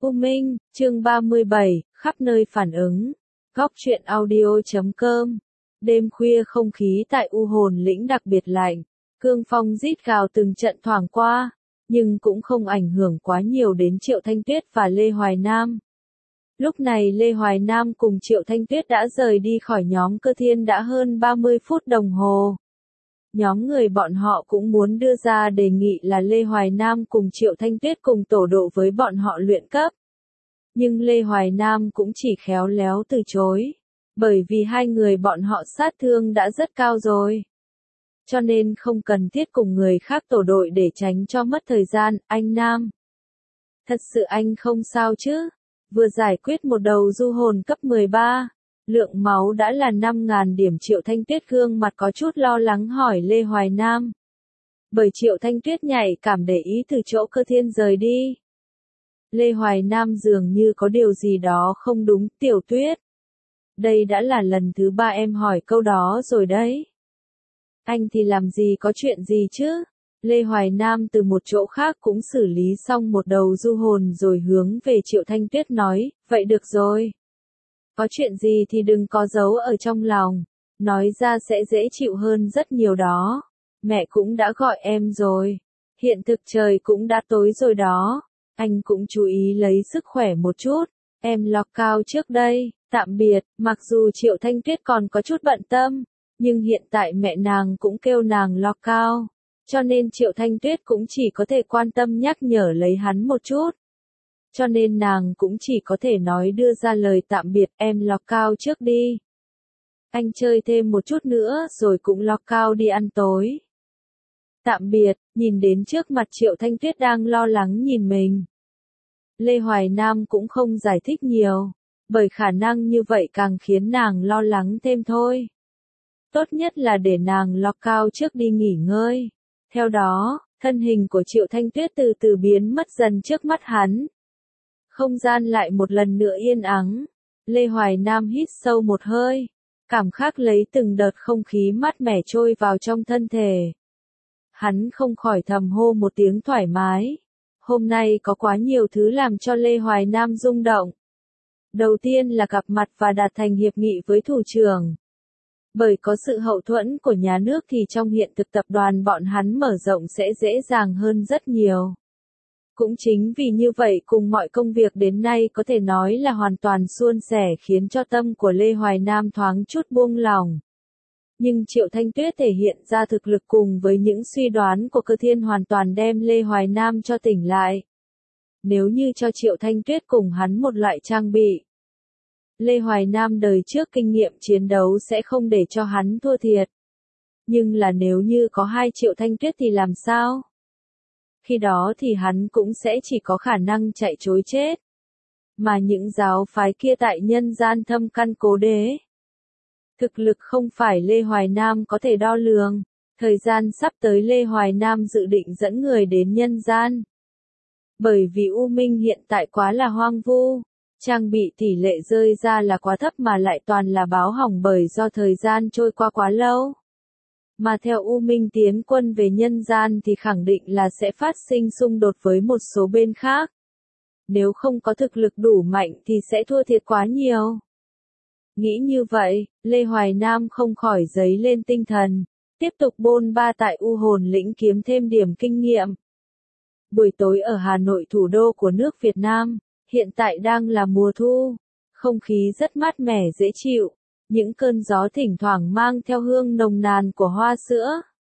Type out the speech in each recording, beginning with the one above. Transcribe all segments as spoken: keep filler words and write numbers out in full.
U Minh, chương ba mươi bảy, khắp nơi phản ứng. Góc truyện audio chấm com. Đêm khuya không khí tại U Hồn Lĩnh đặc biệt lạnh, cương phong rít gào từng trận thoảng qua, nhưng cũng không ảnh hưởng quá nhiều đến Triệu Thanh Tuyết và Lê Hoài Nam. Lúc này Lê Hoài Nam cùng Triệu Thanh Tuyết đã rời đi khỏi nhóm Cơ Thiên đã hơn ba mươi phút đồng hồ. Nhóm người bọn họ cũng muốn đưa ra đề nghị là Lê Hoài Nam cùng Triệu Thanh Tuyết cùng tổ độ với bọn họ luyện cấp. Nhưng Lê Hoài Nam cũng chỉ khéo léo từ chối, bởi vì hai người bọn họ sát thương đã rất cao rồi. Cho nên không cần thiết cùng người khác tổ đội để tránh cho mất thời gian, anh Nam. Thật sự anh không sao chứ? Vừa giải quyết một đầu du hồn cấp mười ba, lượng máu đã là năm nghìn điểm. Triệu Thanh Tuyết gương mặt có chút lo lắng hỏi Lê Hoài Nam. Bởi Triệu Thanh Tuyết nhạy cảm để ý từ chỗ Cơ Thiên rời đi. Lê Hoài Nam dường như có điều gì đó không đúng. Tiểu Tuyết, đây đã là lần thứ ba em hỏi câu đó rồi đấy. Anh thì làm gì có chuyện gì chứ? Lê Hoài Nam từ một chỗ khác cũng xử lý xong một đầu du hồn rồi hướng về Triệu Thanh Tuyết nói, vậy được rồi. Có chuyện gì thì đừng có giấu ở trong lòng, nói ra sẽ dễ chịu hơn rất nhiều đó. Mẹ cũng đã gọi em rồi, hiện thực trời cũng đã tối rồi đó, anh cũng chú ý lấy sức khỏe một chút, em log cao trước đây, tạm biệt. Mặc dù Triệu Thanh Tuyết còn có chút bận tâm, nhưng hiện tại mẹ nàng cũng kêu nàng log cao, cho nên Triệu Thanh Tuyết cũng chỉ có thể quan tâm nhắc nhở lấy hắn một chút. Cho nên nàng cũng chỉ có thể nói đưa ra lời tạm biệt, em log cao trước đi. Anh chơi thêm một chút nữa rồi cũng log cao đi ăn tối. Tạm biệt. Nhìn đến trước mặt Triệu Thanh Tuyết đang lo lắng nhìn mình, Lê Hoài Nam cũng không giải thích nhiều, bởi khả năng như vậy càng khiến nàng lo lắng thêm thôi. Tốt nhất là để nàng log cao trước đi nghỉ ngơi. Theo đó, thân hình của Triệu Thanh Tuyết từ từ biến mất dần trước mắt hắn. Không gian lại một lần nữa yên ắng. Lê Hoài Nam hít sâu một hơi, cảm giác lấy từng đợt không khí mát mẻ trôi vào trong thân thể. Hắn không khỏi thầm hô một tiếng thoải mái. Hôm nay có quá nhiều thứ làm cho Lê Hoài Nam rung động. Đầu tiên là gặp mặt và đạt thành hiệp nghị với thủ trưởng. Bởi có sự hậu thuẫn của nhà nước thì trong hiện thực tập đoàn bọn hắn mở rộng sẽ dễ dàng hơn rất nhiều. Cũng chính vì như vậy cùng mọi công việc đến nay có thể nói là hoàn toàn suôn sẻ khiến cho tâm của Lê Hoài Nam thoáng chút buông lỏng. Nhưng Triệu Thanh Tuyết thể hiện ra thực lực cùng với những suy đoán của Cơ Thiên hoàn toàn đem Lê Hoài Nam cho tỉnh lại. Nếu như cho Triệu Thanh Tuyết cùng hắn một loại trang bị, Lê Hoài Nam đời trước kinh nghiệm chiến đấu sẽ không để cho hắn thua thiệt. Nhưng là nếu như có hai Triệu Thanh Tuyết thì làm sao? Khi đó thì hắn cũng sẽ chỉ có khả năng chạy trối chết. Mà những giáo phái kia tại nhân gian thâm căn cố đế. Thực lực không phải Lê Hoài Nam có thể đo lường. Thời gian sắp tới Lê Hoài Nam dự định dẫn người đến nhân gian. Bởi vì U Minh hiện tại quá là hoang vu. Trang bị tỷ lệ rơi ra là quá thấp mà lại toàn là báo hỏng bởi do thời gian trôi qua quá lâu. Mà theo U Minh tiến quân về nhân gian thì khẳng định là sẽ phát sinh xung đột với một số bên khác. Nếu không có thực lực đủ mạnh thì sẽ thua thiệt quá nhiều. Nghĩ như vậy, Lê Hoài Nam không khỏi dấy lên tinh thần, tiếp tục bôn ba tại U Hồn Lĩnh kiếm thêm điểm kinh nghiệm. Buổi tối ở Hà Nội, thủ đô của nước Việt Nam, hiện tại đang là mùa thu, không khí rất mát mẻ dễ chịu, những cơn gió thỉnh thoảng mang theo hương nồng nàn của hoa sữa.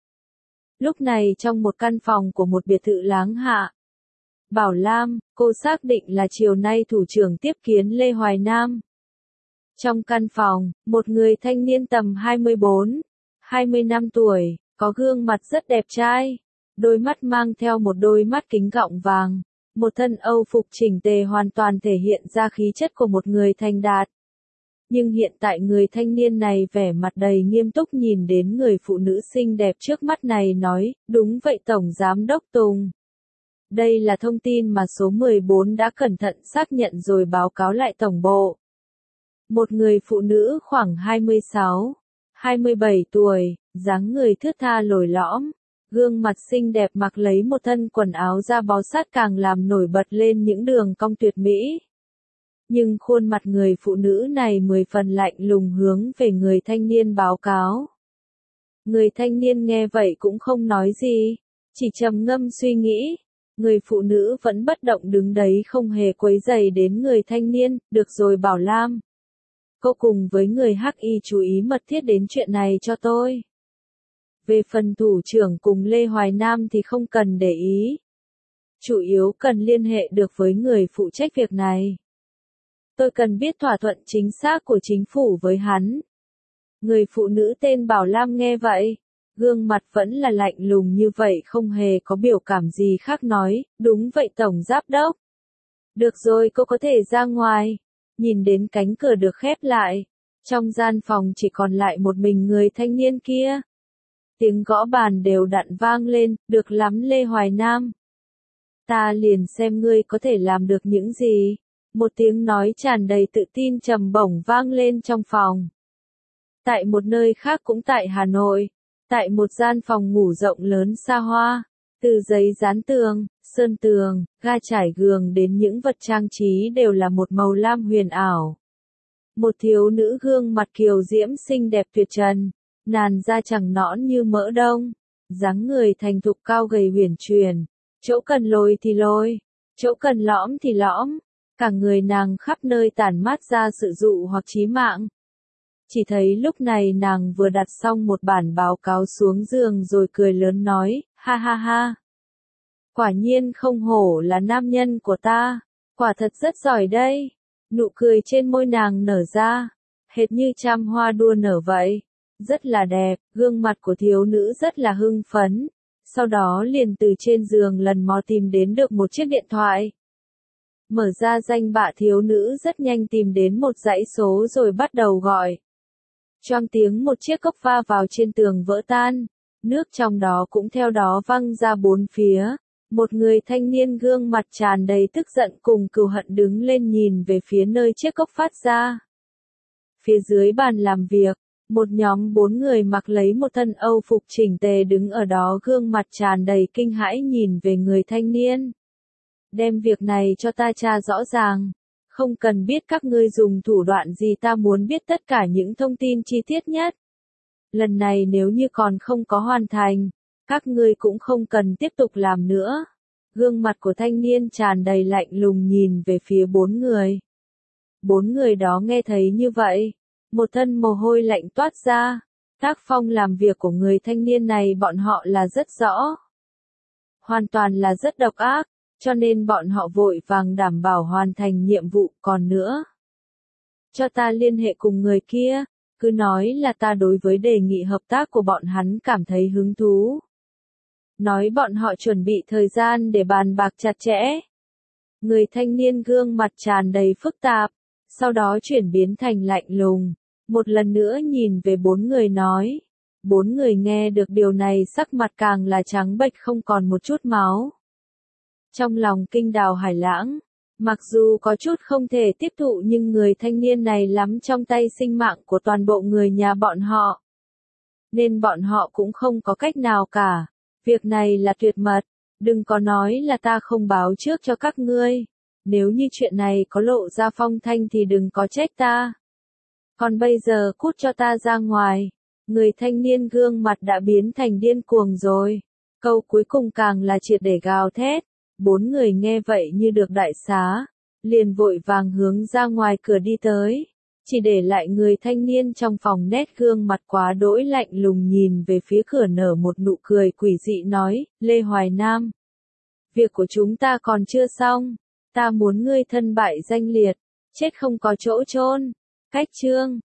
Lúc này trong một căn phòng của một biệt thự láng hạ, Bảo Lam, cô xác định là chiều nay thủ trưởng tiếp kiến Lê Hoài Nam. Trong căn phòng, một người thanh niên tầm hai mươi bốn, hai mươi lăm tuổi, có gương mặt rất đẹp trai, đôi mắt mang theo một đôi mắt kính gọng vàng, một thân Âu phục chỉnh tề hoàn toàn thể hiện ra khí chất của một người thành đạt. Nhưng hiện tại người thanh niên này vẻ mặt đầy nghiêm túc nhìn đến người phụ nữ xinh đẹp trước mắt này nói, đúng vậy Tổng Giám đốc Tùng. Đây là thông tin mà số mười bốn đã cẩn thận xác nhận rồi báo cáo lại tổng bộ. Một người phụ nữ khoảng hai mươi sáu, hai mươi bảy tuổi, dáng người thướt tha lồi lõm, Gương mặt xinh đẹp mặc lấy một thân quần áo da bó sát càng làm nổi bật lên những đường cong tuyệt mỹ. Nhưng khuôn mặt người phụ nữ này mười phần lạnh lùng hướng về người thanh niên báo cáo. Người thanh niên nghe vậy cũng không nói gì, chỉ trầm ngâm suy nghĩ. Người phụ nữ vẫn bất động đứng đấy không hề quấy rầy đến người thanh niên. Được rồi Bảo Lam. Cô cùng với người Hắc Y chú ý mật thiết đến chuyện này cho tôi. Về phần thủ trưởng cùng Lê Hoài Nam thì không cần để ý. Chủ yếu cần liên hệ được với người phụ trách việc này. Tôi cần biết thỏa thuận chính xác của chính phủ với hắn. Người phụ nữ tên Bảo Lam nghe vậy, gương mặt vẫn là lạnh lùng như vậy không hề có biểu cảm gì khác nói, đúng vậy Tổng Giám đốc. Được rồi cô có thể ra ngoài. Nhìn đến cánh cửa được khép lại. Trong gian phòng chỉ còn lại một mình người thanh niên kia. Tiếng gõ bàn đều đặn vang lên, được lắm Lê Hoài Nam. Ta liền xem ngươi có thể làm được những gì. Một tiếng nói tràn đầy tự tin trầm bổng vang lên trong phòng. Tại một nơi khác cũng tại Hà Nội, tại một gian phòng ngủ rộng lớn xa hoa, từ giấy dán tường, sơn tường, ga trải giường đến những vật trang trí đều là một màu lam huyền ảo. Một thiếu nữ gương mặt kiều diễm xinh đẹp tuyệt trần, làn da trắng nõn như mỡ đông, dáng người thành thục cao gầy huyền truyền, chỗ cần lồi thì lồi, chỗ cần lõm thì lõm, cả người nàng khắp nơi tản mát ra sự dụ hoặc chí mạng. Chỉ thấy lúc này nàng vừa đặt xong một bản báo cáo xuống giường rồi cười lớn nói, ha ha ha. Quả nhiên không hổ là nam nhân của ta, quả thật rất giỏi đây. Nụ cười trên môi nàng nở ra, hệt như trăm hoa đua nở vậy. Rất là đẹp, gương mặt của thiếu nữ rất là hưng phấn. Sau đó liền từ trên giường lần mò tìm đến được một chiếc điện thoại. Mở ra danh bạ thiếu nữ rất nhanh tìm đến một dãy số rồi bắt đầu gọi. Choang tiếng một chiếc cốc va vào trên tường vỡ tan, nước trong đó cũng theo đó văng ra bốn phía. Một người thanh niên gương mặt tràn đầy tức giận cùng cừu hận đứng lên nhìn về phía nơi chiếc cốc phát ra. Phía dưới bàn làm việc, một nhóm bốn người mặc lấy một thân âu phục chỉnh tề đứng ở đó gương mặt tràn đầy kinh hãi nhìn về người thanh niên. Đem việc này cho ta tra rõ ràng. Không cần biết các ngươi dùng thủ đoạn gì, ta muốn biết tất cả những thông tin chi tiết nhất. Lần này nếu như còn không có hoàn thành, các ngươi cũng không cần tiếp tục làm nữa. Gương mặt của thanh niên tràn đầy lạnh lùng nhìn về phía bốn người. Bốn người đó nghe thấy như vậy, một thân mồ hôi lạnh toát ra. Tác phong làm việc của người thanh niên này bọn họ là rất rõ. Hoàn toàn là rất độc ác. Cho nên bọn họ vội vàng đảm bảo hoàn thành nhiệm vụ. Còn nữa, cho ta liên hệ cùng người kia, cứ nói là ta đối với đề nghị hợp tác của bọn hắn cảm thấy hứng thú. Nói bọn họ chuẩn bị thời gian để bàn bạc chặt chẽ. Người thanh niên gương mặt tràn đầy phức tạp, sau đó chuyển biến thành lạnh lùng. Một lần nữa nhìn về bốn người nói. Bốn người nghe được điều này sắc mặt càng là trắng bệch không còn một chút máu. Trong lòng kinh đào hải lãng, mặc dù có chút không thể tiếp thụ nhưng người thanh niên này lắm trong tay sinh mạng của toàn bộ người nhà bọn họ. Nên bọn họ cũng không có cách nào cả. Việc này là tuyệt mật, đừng có nói là ta không báo trước cho các ngươi. Nếu như chuyện này có lộ ra phong thanh thì đừng có trách ta. Còn bây giờ cút cho ta ra ngoài. Người thanh niên gương mặt đã biến thành điên cuồng rồi. Câu cuối cùng càng là triệt để gào thét. Bốn người nghe vậy như được đại xá, liền vội vàng hướng ra ngoài cửa đi tới, chỉ để lại người thanh niên trong phòng nét gương mặt quá đỗi lạnh lùng nhìn về phía cửa nở một nụ cười quỷ dị nói, Lê Hoài Nam. Việc của chúng ta còn chưa xong, ta muốn ngươi thân bại danh liệt, chết không có chỗ chôn. Cách chương